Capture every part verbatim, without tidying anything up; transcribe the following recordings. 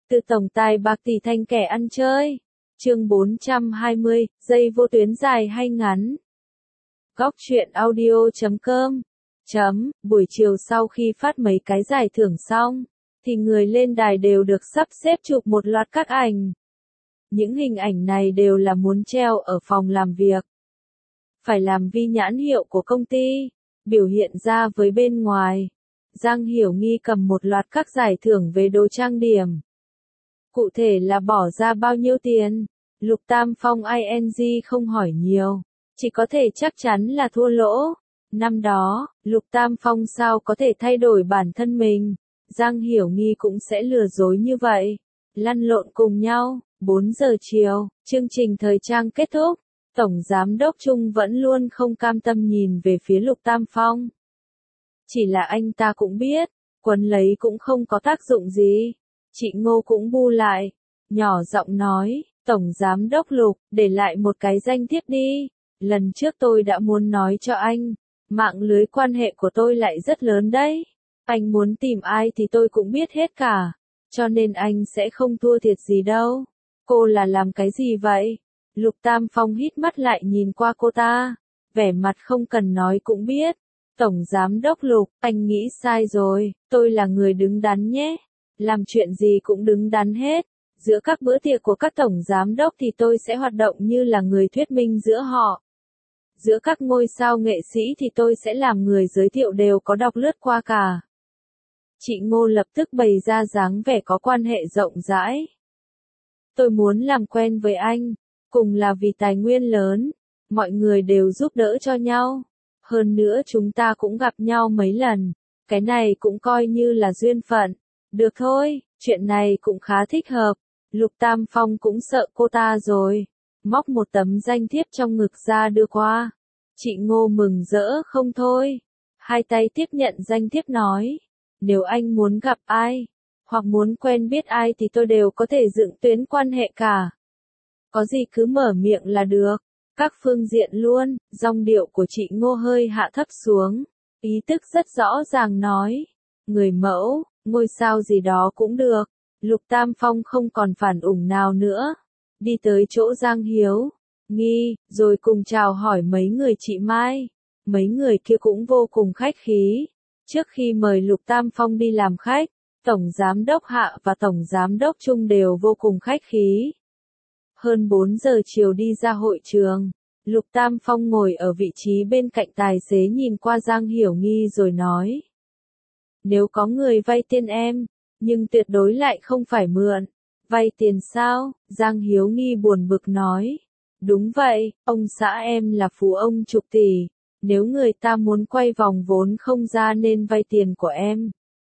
Từ tổng tài bạc tỷ thành kẻ ăn chơi. Chương bốn trăm hai mươi, dây vô tuyến dài hay ngắn. Góc truyện audio chấm com. Chấm, buổi chiều sau khi phát mấy cái giải thưởng xong, thì người lên đài đều được sắp xếp chụp một loạt các ảnh. Những hình ảnh này đều là muốn treo ở phòng làm việc. Phải làm vi nhãn hiệu của công ty, biểu hiện ra với bên ngoài. Giang Hiểu Nghi cầm một loạt các giải thưởng về đồ trang điểm. Cụ thể là bỏ ra bao nhiêu tiền? Lục Tam Phong ing không hỏi nhiều, chỉ có thể chắc chắn là thua lỗ. Năm đó, Lục Tam Phong sao có thể thay đổi bản thân mình? Giang Hiểu Nghi cũng sẽ lừa dối như vậy. Lăn lộn cùng nhau. bốn giờ chiều, chương trình thời trang kết thúc. Tổng Giám đốc Trung vẫn luôn không cam tâm nhìn về phía Lục Tam Phong. Chỉ là anh ta cũng biết, quấn lấy cũng không có tác dụng gì. Chị Ngô cũng bu lại, nhỏ giọng nói, Tổng Giám đốc Lục, để lại một cái danh thiếp đi. Lần trước tôi đã muốn nói cho anh, mạng lưới quan hệ của tôi lại rất lớn đấy. Anh muốn tìm ai thì tôi cũng biết hết cả, cho nên anh sẽ không thua thiệt gì đâu. Cô là làm cái gì vậy? Lục Tam Phong hít mắt lại nhìn qua cô ta, vẻ mặt không cần nói cũng biết. Tổng Giám đốc Lục, anh nghĩ sai rồi, tôi là người đứng đắn nhé. Làm chuyện gì cũng đứng đắn hết. Giữa các bữa tiệc của các tổng giám đốc thì tôi sẽ hoạt động như là người thuyết minh giữa họ. Giữa các ngôi sao nghệ sĩ thì tôi sẽ làm người giới thiệu đều có đọc lướt qua cả. Chị Ngô lập tức bày ra dáng vẻ có quan hệ rộng rãi. Tôi muốn làm quen với anh, cùng là vì tài nguyên lớn, mọi người đều giúp đỡ cho nhau. Hơn nữa chúng ta cũng gặp nhau mấy lần, cái này cũng coi như là duyên phận. Được thôi, chuyện này cũng khá thích hợp. Lục Tam Phong cũng sợ cô ta rồi, móc một tấm danh thiếp trong ngực ra đưa qua. Chị Ngô mừng rỡ không thôi, hai tay tiếp nhận danh thiếp nói, nếu anh muốn gặp ai, hoặc muốn quen biết ai thì tôi đều có thể dựng tuyến quan hệ cả. Có gì cứ mở miệng là được, các phương diện luôn. Giọng điệu của chị Ngô hơi hạ thấp xuống, ý tức rất rõ ràng nói, người mẫu, ngôi sao gì đó cũng được. Lục Tam Phong không còn phản ủng nào nữa, đi tới chỗ Giang Hiếu Nghi, rồi cùng chào hỏi mấy người chị Mai. Mấy người kia cũng vô cùng khách khí. Trước khi mời Lục Tam Phong đi làm khách, Tổng Giám đốc Hạ và Tổng Giám đốc Trung đều vô cùng khách khí. Hơn bốn giờ chiều đi ra hội trường, Lục Tam Phong ngồi ở vị trí bên cạnh tài xế nhìn qua Giang Hiểu Nghi rồi nói. Nếu có người vay tiền em, nhưng tuyệt đối lại không phải mượn. Vay tiền sao? Giang Hiếu Nghi buồn bực nói. Đúng vậy, ông xã em là phú ông chục tỷ. Nếu người ta muốn quay vòng vốn không ra nên vay tiền của em.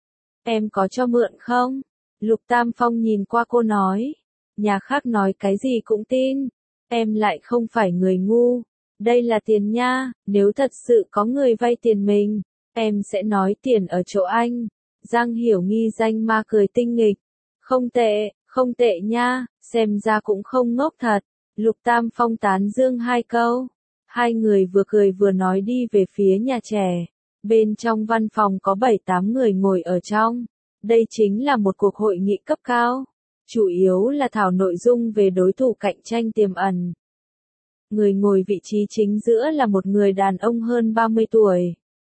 Em có cho mượn không? Lục Tam Phong nhìn qua cô nói. Nhà khác nói cái gì cũng tin. Em lại không phải người ngu. Đây là tiền nha, nếu thật sự có người vay tiền mình, em sẽ nói tiền ở chỗ anh. Giang Hiểu Nghi danh ma cười tinh nghịch. Không tệ, không tệ nha, xem ra cũng không ngốc thật. Lục Tam Phong tán dương hai câu. Hai người vừa cười vừa nói đi về phía nhà trẻ. Bên trong văn phòng có bảy tám người ngồi ở trong. Đây chính là một cuộc hội nghị cấp cao. Chủ yếu là thảo nội dung về đối thủ cạnh tranh tiềm ẩn. Người ngồi vị trí chính giữa là một người đàn ông hơn ba mươi tuổi.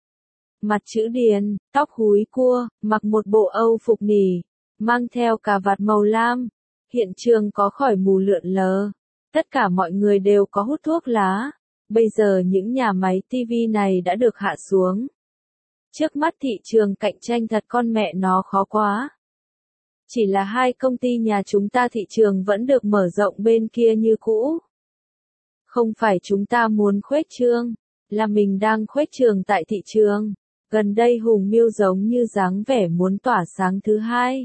Mặt chữ điền, tóc húi cua, mặc một bộ Âu phục nỉ, mang theo cà vạt màu lam. Hiện trường có khói mù lượn lờ. Tất cả mọi người đều có hút thuốc lá. Bây giờ những nhà máy ti vi này đã được hạ xuống. Trước mắt thị trường cạnh tranh thật con mẹ nó khó quá. Chỉ là hai công ty nhà chúng ta thị trường vẫn được mở rộng bên kia như cũ. Không phải chúng ta muốn khuếch trương, là mình đang khuếch trường tại thị trường. Gần đây Hùng Miêu giống như dáng vẻ muốn tỏa sáng thứ hai.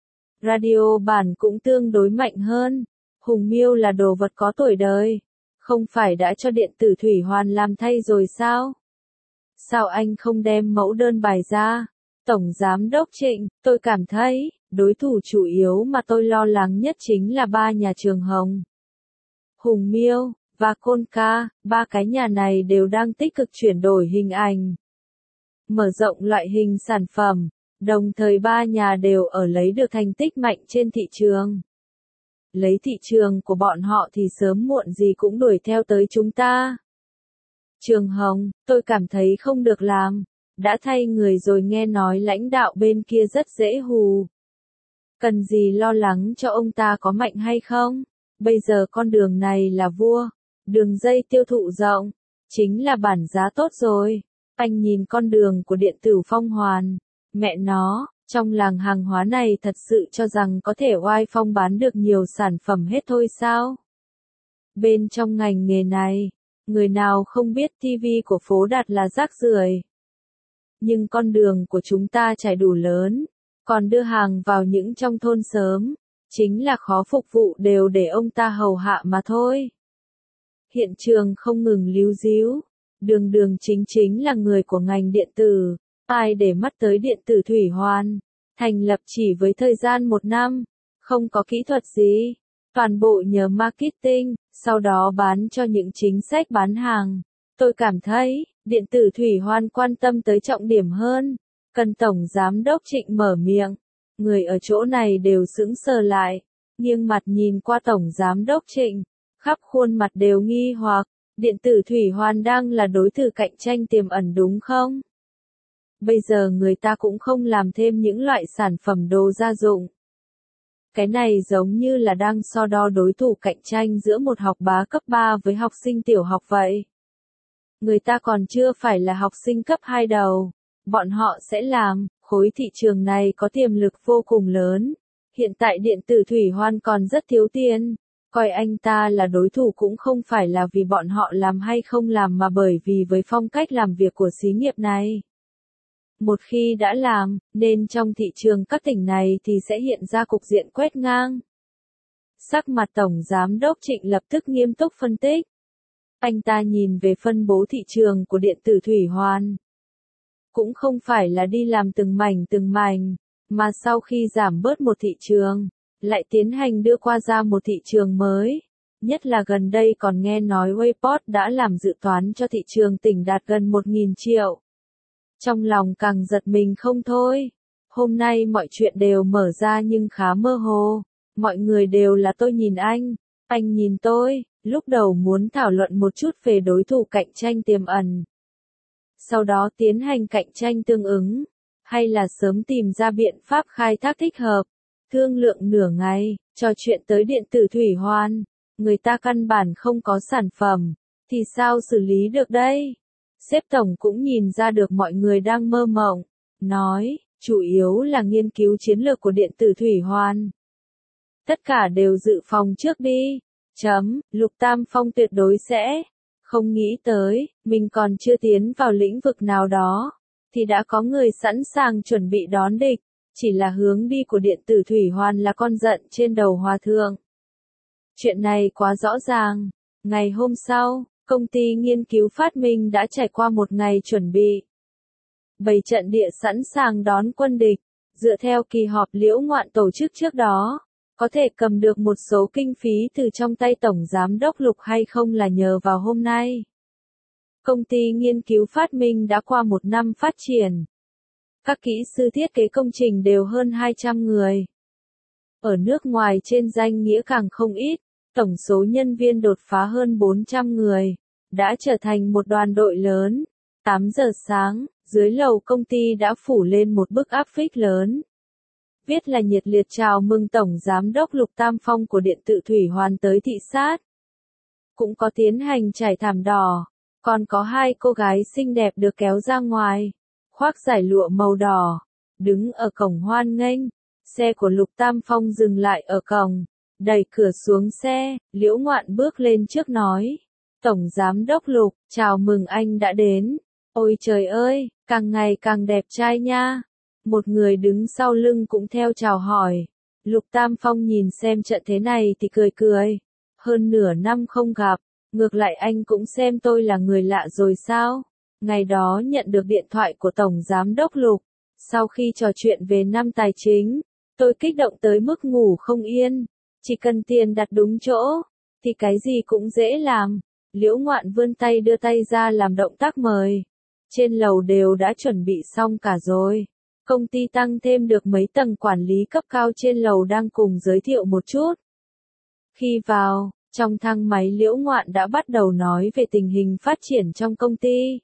Radio bản cũng tương đối mạnh hơn. Hùng Miêu là đồ vật có tuổi đời. Không phải đã cho điện tử Thủy Hoàn làm thay rồi sao? Sao anh không đem mẫu đơn bài ra? Tổng Giám đốc Trịnh, tôi cảm thấy, đối thủ chủ yếu mà tôi lo lắng nhất chính là ba nhà Trường Hồng, Hùng Miêu và Côn Ca. Ba cái nhà này đều đang tích cực chuyển đổi hình ảnh, mở rộng loại hình sản phẩm, Đồng thời ba nhà đều ở lấy được thành tích mạnh trên thị trường. Lấy thị trường của bọn họ thì sớm muộn gì cũng đuổi theo tới chúng ta. Trường Hồng, tôi cảm thấy không được làm. Đã thay người rồi, nghe nói lãnh đạo bên kia rất dễ hù. Cần gì lo lắng cho ông ta có mạnh hay không? Bây giờ con đường này là vua. Đường dây tiêu thụ rộng. Chính là bản giá tốt rồi. Anh nhìn con đường của điện tử Phong Hoàn. Mẹ nó, trong làng hàng hóa này thật sự cho rằng có thể oai phong bán được nhiều sản phẩm hết thôi sao? Bên trong ngành nghề này, người nào không biết tivi của Phố Đạt là rác rưởi. Nhưng con đường của chúng ta trải đủ lớn, còn đưa hàng vào những trong thôn sớm, chính là khó phục vụ đều để ông ta hầu hạ mà thôi. Hiện trường không ngừng líu díu, đường đường chính chính là người của ngành điện tử, ai để mắt tới điện tử Thủy Hoàn, thành lập chỉ với thời gian một năm, không có kỹ thuật gì, toàn bộ nhờ marketing, sau đó bán cho những chính sách bán hàng. Tôi cảm thấy, điện tử Thủy Hoàn quan tâm tới trọng điểm hơn, cần Tổng Giám đốc Trịnh mở miệng. Người ở chỗ này đều sững sờ lại, nghiêng mặt nhìn qua Tổng Giám đốc Trịnh, khắp khuôn mặt đều nghi hoặc, điện tử Thủy Hoàn đang là đối thủ cạnh tranh tiềm ẩn đúng không? Bây giờ người ta cũng không làm thêm những loại sản phẩm đồ gia dụng. Cái này giống như là đang so đo đối thủ cạnh tranh giữa một học bá cấp ba với học sinh tiểu học vậy. Người ta còn chưa phải là học sinh cấp hai đầu. Bọn họ sẽ làm, khối thị trường này có tiềm lực vô cùng lớn. Hiện tại điện tử Thủy Hoàn còn rất thiếu tiền. Coi anh ta là đối thủ cũng không phải là vì bọn họ làm hay không làm mà bởi vì với phong cách làm việc của xí nghiệp này. Một khi đã làm, nên trong thị trường các tỉnh này thì sẽ hiện ra cục diện quét ngang. Sắc mặt Tổng Giám đốc Trịnh lập tức nghiêm túc phân tích. Anh ta nhìn về phân bố thị trường của điện tử Thủy Hoàn. Cũng không phải là đi làm từng mảnh từng mảnh, mà sau khi giảm bớt một thị trường, lại tiến hành đưa qua ra một thị trường mới. Nhất là gần đây còn nghe nói Wayport đã làm dự toán cho thị trường tỉnh đạt gần một nghìn triệu. Trong lòng càng giật mình không thôi. Hôm nay mọi chuyện đều mở ra nhưng khá mơ hồ. Mọi người đều là tôi nhìn anh, anh nhìn tôi, lúc đầu muốn thảo luận một chút về đối thủ cạnh tranh tiềm ẩn. Sau đó tiến hành cạnh tranh tương ứng, hay là sớm tìm ra biện pháp khai thác thích hợp. Thương lượng nửa ngày, trò chuyện tới điện tử Thủy Hoàn, người ta căn bản không có sản phẩm, thì sao xử lý được đây? Sếp tổng cũng nhìn ra được mọi người đang mơ mộng, nói, chủ yếu là nghiên cứu chiến lược của điện tử Thủy Hoàn. Tất cả đều dự phòng trước đi. Chấm, Lục Tam Phong tuyệt đối sẽ không nghĩ tới, mình còn chưa tiến vào lĩnh vực nào đó, thì đã có người sẵn sàng chuẩn bị đón địch. Chỉ là hướng đi của điện tử Thủy Hoàn là con giận trên đầu hòa thượng. Chuyện này quá rõ ràng. Ngày hôm sau, công ty nghiên cứu phát minh đã trải qua một ngày chuẩn bị. Bày trận địa sẵn sàng đón quân địch. Dựa theo kỳ họp Liễu Ngoạn tổ chức trước đó, có thể cầm được một số kinh phí từ trong tay Tổng Giám đốc Lục hay không là nhờ vào hôm nay. Công ty nghiên cứu phát minh đã qua một năm phát triển. Các kỹ sư thiết kế công trình đều hơn hai trăm người. Ở nước ngoài trên danh nghĩa càng không ít, tổng số nhân viên đột phá hơn bốn trăm người, đã trở thành một đoàn đội lớn. tám giờ sáng, dưới lầu công ty đã phủ lên một bức áp phích lớn. Viết là nhiệt liệt chào mừng Tổng Giám đốc Lục Tam Phong của điện tử Thủy Hoàn tới thị sát. Cũng có tiến hành trải thảm đỏ, còn có hai cô gái xinh đẹp được kéo ra ngoài. Khoác giải lụa màu đỏ, đứng ở cổng hoan nghênh, xe của Lục Tam Phong dừng lại ở cổng, đẩy cửa xuống xe, Liễu Ngoạn bước lên trước nói, Tổng Giám đốc Lục, chào mừng anh đã đến, ôi trời ơi, càng ngày càng đẹp trai nha, một người đứng sau lưng cũng theo chào hỏi, Lục Tam Phong nhìn xem trận thế này thì cười cười, hơn nửa năm không gặp, ngược lại anh cũng xem tôi là người lạ rồi sao? Ngày đó nhận được điện thoại của Tổng Giám đốc Lục, sau khi trò chuyện về năm tài chính, tôi kích động tới mức ngủ không yên, chỉ cần tiền đặt đúng chỗ, thì cái gì cũng dễ làm. Liễu Ngoạn vươn tay đưa tay ra làm động tác mời, trên lầu đều đã chuẩn bị xong cả rồi, Công ty tăng thêm được mấy tầng quản lý cấp cao trên lầu đang cùng giới thiệu một chút. Khi vào, trong thang máy Liễu Ngoạn đã bắt đầu nói về tình hình phát triển trong công ty.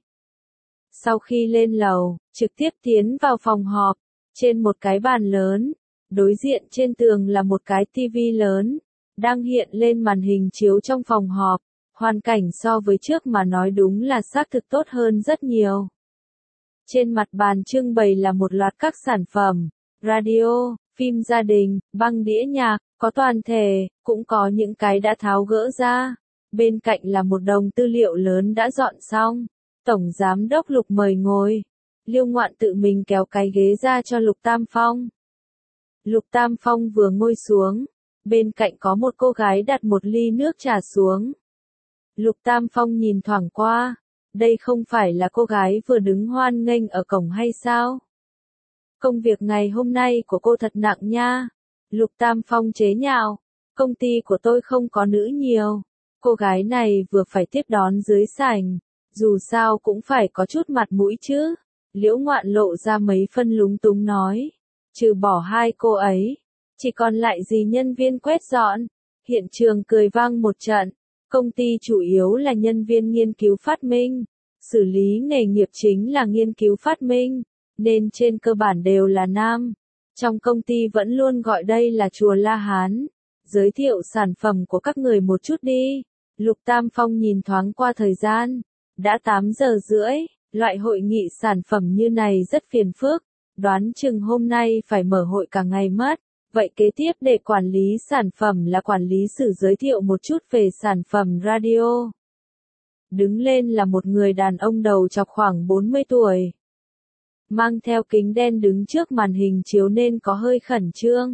Sau khi lên lầu, trực tiếp tiến vào phòng họp, trên một cái bàn lớn, đối diện trên tường là một cái tivi lớn, đang hiện lên màn hình chiếu trong phòng họp, hoàn cảnh so với trước mà nói đúng là xác thực tốt hơn rất nhiều. Trên mặt bàn trưng bày là một loạt các sản phẩm, radio, phim gia đình, băng đĩa nhạc, có toàn thể, cũng có những cái đã tháo gỡ ra. Bên cạnh là một đống tư liệu lớn đã dọn xong. Tổng Giám đốc Lục mời ngồi. Liễu Ngoạn tự mình kéo cái ghế ra cho Lục Tam Phong. Lục Tam Phong vừa ngồi xuống, bên cạnh có một cô gái đặt một ly nước trà xuống. Lục Tam Phong nhìn thoảng qua, đây không phải là cô gái vừa đứng hoan nghênh ở cổng hay sao? Công việc ngày hôm nay của cô thật nặng nha. Lục Tam Phong chế nhạo, công ty của tôi không có nữ nhiều. Cô gái này vừa phải tiếp đón dưới sảnh, dù sao cũng phải có chút mặt mũi chứ. Liễu Ngoạn lộ ra mấy phân lúng túng nói, trừ bỏ hai cô ấy, chỉ còn lại gì nhân viên quét dọn. Hiện trường cười vang một trận. Công ty chủ yếu là nhân viên nghiên cứu phát minh, xử lý nghề nghiệp chính là nghiên cứu phát minh, nên trên cơ bản đều là nam. Trong công ty vẫn luôn gọi đây là chùa La Hán. Giới thiệu sản phẩm của các người một chút đi. Lục Tam Phong nhìn thoáng qua thời gian, đã tám giờ rưỡi, loại hội nghị sản phẩm như này rất phiền phức, đoán chừng hôm nay phải mở hội cả ngày mất. Vậy kế tiếp để quản lý sản phẩm là quản lý sử giới thiệu một chút về sản phẩm radio. Đứng lên là một người đàn ông đầu chọc khoảng bốn mươi tuổi. Mang theo kính đen đứng trước màn hình chiếu nên có hơi khẩn trương.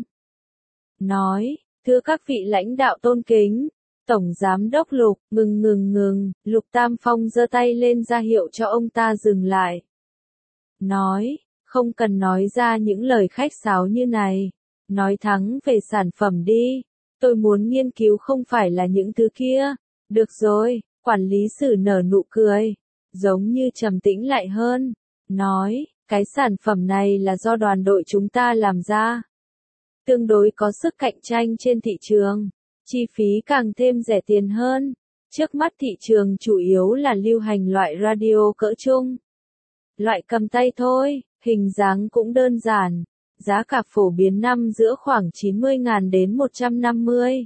Nói, thưa các vị lãnh đạo tôn kính, Tổng Giám đốc Lục, ngừng ngừng ngừng, Lục Tam Phong giơ tay lên ra hiệu cho ông ta dừng lại. Nói, không cần nói ra những lời khách sáo như này. Nói thẳng về sản phẩm đi, tôi muốn nghiên cứu không phải là những thứ kia. Được rồi, quản lý sử nở nụ cười, giống như trầm tĩnh lại hơn. Nói, cái sản phẩm này là do đoàn đội chúng ta làm ra. Tương đối có sức cạnh tranh trên thị trường, chi phí càng thêm rẻ tiền hơn. Trước mắt thị trường chủ yếu là lưu hành loại radio cỡ trung. Loại cầm tay thôi, hình dáng cũng đơn giản. Giá cả phổ biến năm giữa khoảng chín mươi nghìn đến một trăm năm mươi.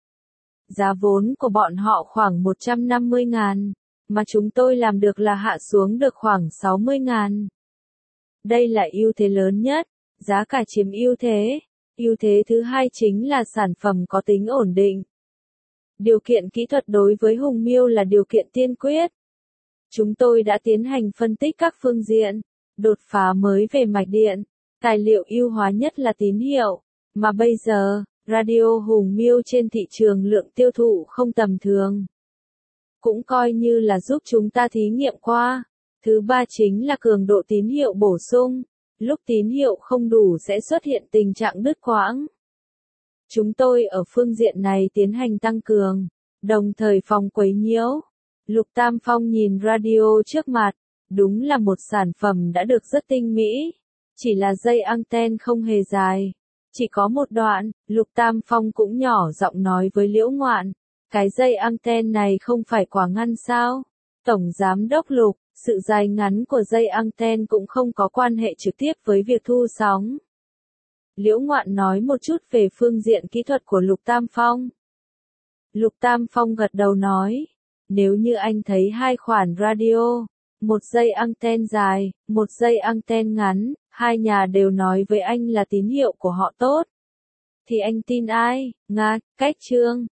Giá vốn của bọn họ khoảng một trăm năm mươi nghìn, mà chúng tôi làm được là hạ xuống được khoảng sáu mươi nghìn. Đây là ưu thế lớn nhất, giá cả chiếm ưu thế. Ưu thế thứ hai chính là sản phẩm có tính ổn định. Điều kiện kỹ thuật đối với Hùng Miêu là điều kiện tiên quyết. Chúng tôi đã tiến hành phân tích các phương diện, đột phá mới về mạch điện. Tài liệu ưu hóa nhất là tín hiệu, mà bây giờ, radio Hùng Miêu trên thị trường lượng tiêu thụ không tầm thường. Cũng coi như là giúp chúng ta thí nghiệm qua. Thứ ba chính là cường độ tín hiệu bổ sung. Lúc tín hiệu không đủ sẽ xuất hiện tình trạng đứt quãng. Chúng tôi ở phương diện này tiến hành tăng cường, đồng thời phòng quấy nhiễu. Lục Tam Phong nhìn radio trước mặt, đúng là một sản phẩm đã được rất tinh mỹ. Chỉ là dây anten không hề dài, chỉ có một đoạn. Lục Tam Phong cũng nhỏ giọng nói với Liễu Ngoạn, cái dây anten này không phải quả ngăn sao? Tổng Giám đốc Lục, sự dài ngắn của dây anten cũng không có quan hệ trực tiếp với việc thu sóng. Liễu Ngoạn nói một chút về phương diện kỹ thuật của Lục Tam Phong. Lục Tam Phong gật đầu nói, nếu như anh thấy hai khoản radio, một dây anten dài, một dây anten ngắn, hai nhà đều nói với anh là tín hiệu của họ tốt, thì anh tin ai? Nga, Cách Trương,